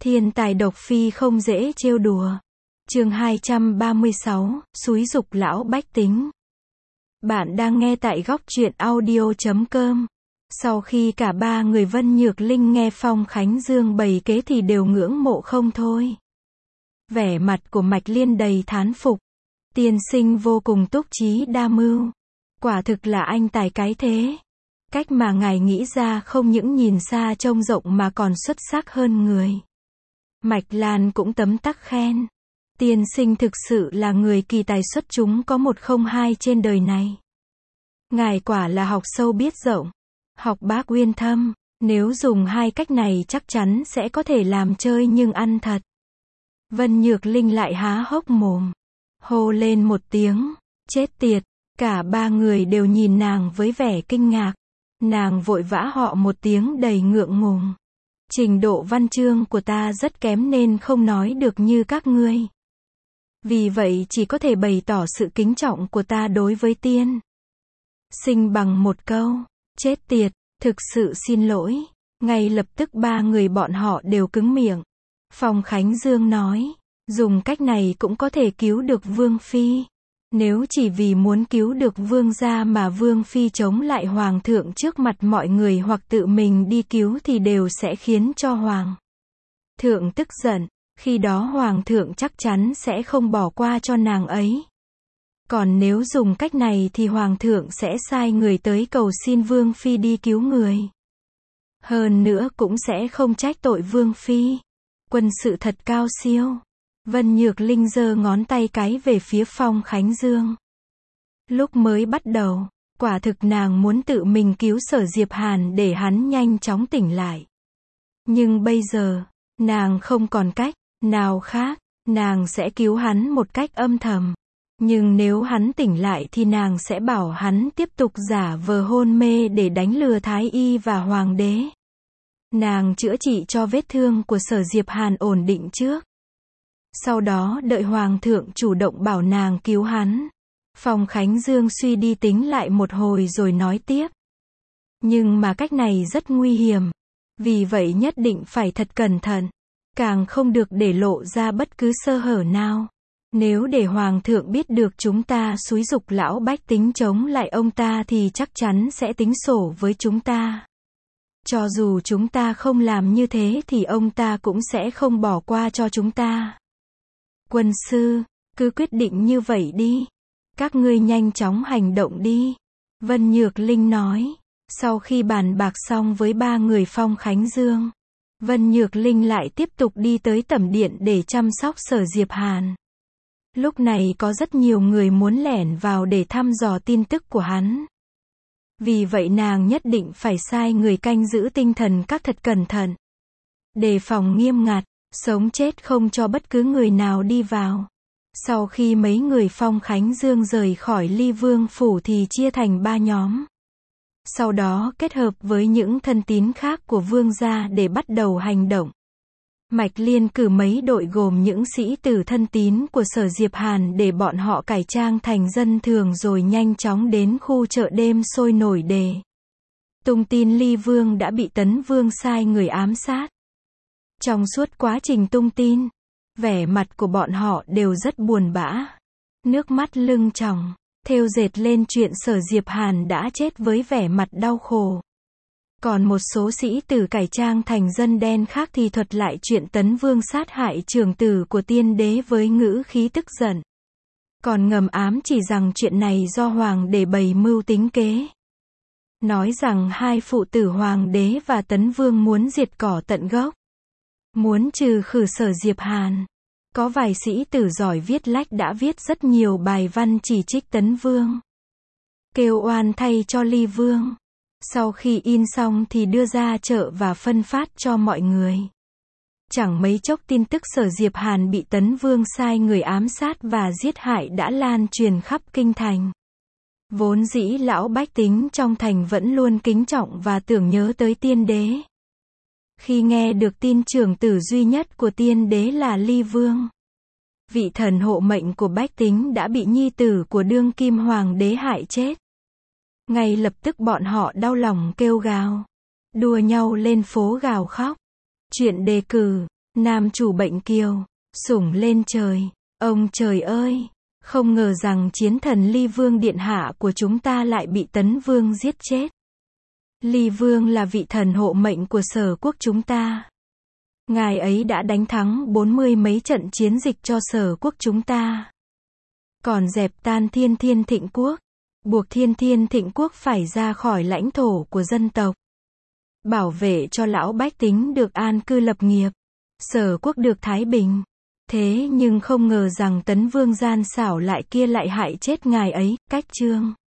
Thiên tài độc phi không dễ trêu đùa. Chương 236, xúi giục lão bách tính. Bạn đang nghe tại góc truyện audio.com. Sau khi cả ba người Vân Nhược Linh nghe Phong Khánh Dương bày kế thì đều ngưỡng mộ không thôi. Vẻ mặt của Mạch Liên đầy thán phục. Tiên sinh vô cùng túc trí đa mưu. Quả thực là anh tài cái thế. Cách mà ngài nghĩ ra không những nhìn xa trông rộng mà còn xuất sắc hơn người. Mạch Lan cũng tấm tắc khen. Tiên sinh thực sự là người kỳ tài xuất chúng có một không hai trên đời này. Ngài quả là học sâu biết rộng, học bác uyên thâm, nếu dùng hai cách này chắc chắn sẽ có thể làm chơi nhưng ăn thật. Vân Nhược Linh lại há hốc mồm, hô lên một tiếng, chết tiệt, cả ba người đều nhìn nàng với vẻ kinh ngạc. Nàng vội vã họ một tiếng đầy ngượng ngùng. Trình độ văn chương của ta rất kém nên không nói được như các ngươi. Vì vậy chỉ có thể bày tỏ sự kính trọng của ta đối với tiên sinh bằng một câu, chết tiệt, thực sự xin lỗi. Ngay lập tức ba người bọn họ đều cứng miệng. Phong Khánh Dương nói, dùng cách này cũng có thể cứu được Vương Phi. Nếu chỉ vì muốn cứu được Vương gia mà Vương Phi chống lại Hoàng thượng trước mặt mọi người hoặc tự mình đi cứu thì đều sẽ khiến cho Hoàng thượng tức giận. Khi đó Hoàng thượng chắc chắn sẽ không bỏ qua cho nàng ấy. Còn nếu dùng cách này thì Hoàng thượng sẽ sai người tới cầu xin Vương Phi đi cứu người. Hơn nữa cũng sẽ không trách tội Vương Phi. Quân sự thật cao siêu. Vân Nhược Linh giơ ngón tay cái về phía Phong Khánh Dương. Lúc mới bắt đầu, quả thực nàng muốn tự mình cứu Sở Diệp Hàn để hắn nhanh chóng tỉnh lại. Nhưng bây giờ, nàng không còn cách nào khác, nàng sẽ cứu hắn một cách âm thầm. Nhưng nếu hắn tỉnh lại thì nàng sẽ bảo hắn tiếp tục giả vờ hôn mê để đánh lừa Thái Y và Hoàng đế. Nàng chữa trị cho vết thương của Sở Diệp Hàn ổn định trước. Sau đó đợi Hoàng thượng chủ động bảo nàng cứu hắn. Phong Khánh Dương suy đi tính lại một hồi rồi nói tiếp. Nhưng mà cách này rất nguy hiểm. Vì vậy nhất định phải thật cẩn thận. Càng không được để lộ ra bất cứ sơ hở nào. Nếu để Hoàng thượng biết được chúng ta xúi giục lão bách tính chống lại ông ta thì chắc chắn sẽ tính sổ với chúng ta. Cho dù chúng ta không làm như thế thì ông ta cũng sẽ không bỏ qua cho chúng ta. Quân sư, cứ quyết định như vậy đi. Các ngươi nhanh chóng hành động đi. Vân Nhược Linh nói. Sau khi bàn bạc xong với ba người Phong Khánh Dương, Vân Nhược Linh lại tiếp tục đi tới tẩm điện để chăm sóc Sở Diệp Hàn. Lúc này có rất nhiều người muốn lẻn vào để thăm dò tin tức của hắn. Vì vậy nàng nhất định phải sai người canh giữ tinh thần các thật cẩn thận. Đề phòng nghiêm ngặt, sống chết không cho bất cứ người nào đi vào. Sau khi mấy người Phong Khánh Dương rời khỏi Ly Vương phủ thì chia thành ba nhóm. Sau đó kết hợp với những thân tín khác của Vương gia để bắt đầu hành động. Mạch Liên cử mấy đội gồm những sĩ tử thân tín của Sở Diệp Hàn để bọn họ cải trang thành dân thường rồi nhanh chóng đến khu chợ đêm sôi nổi để tung tin Ly Vương đã bị Tấn Vương sai người ám sát. Trong suốt quá trình tung tin, vẻ mặt của bọn họ đều rất buồn bã. Nước mắt lưng tròng, thêu dệt lên chuyện Sở Diệp Hàn đã chết với vẻ mặt đau khổ. Còn một số sĩ tử cải trang thành dân đen khác thì thuật lại chuyện Tấn Vương sát hại trưởng tử của tiên đế với ngữ khí tức giận. Còn ngầm ám chỉ rằng chuyện này do Hoàng đế bày mưu tính kế. Nói rằng hai phụ tử Hoàng đế và Tấn Vương muốn diệt cỏ tận gốc. Muốn trừ khử Sở Diệp Hàn. Có vài sĩ tử giỏi viết lách đã viết rất nhiều bài văn chỉ trích Tấn Vương. Kêu oan thay cho Ly Vương. Sau khi in xong thì đưa ra chợ và phân phát cho mọi người. Chẳng mấy chốc tin tức Sở Diệp Hàn bị Tấn Vương sai người ám sát và giết hại đã lan truyền khắp kinh thành. Vốn dĩ lão bách tính trong thành vẫn luôn kính trọng và tưởng nhớ tới tiên đế. Khi nghe được tin trưởng tử duy nhất của tiên đế là Ly Vương, vị thần hộ mệnh của bách tính đã bị nhi tử của đương kim hoàng đế hại chết. Ngay lập tức bọn họ đau lòng kêu gào, đua nhau lên phố gào khóc. Chuyện đề cử Nam chủ bệnh kiều, sủng lên trời. Ông trời ơi! Không ngờ rằng chiến thần Ly Vương Điện Hạ của chúng ta lại bị Tấn Vương giết chết. Ly Vương là vị thần hộ mệnh của Sở quốc chúng ta. Ngài ấy đã đánh thắng 40 mấy trận chiến dịch cho Sở quốc chúng ta. Còn dẹp tan Thiên Thiên Thịnh quốc. Buộc Thiên Thiên Thịnh quốc phải ra khỏi lãnh thổ của dân tộc. Bảo vệ cho lão bách tính được an cư lập nghiệp. Sở quốc được thái bình. Thế nhưng không ngờ rằng Tấn Vương gian xảo lại kia lại hại chết ngài ấy, cách chương.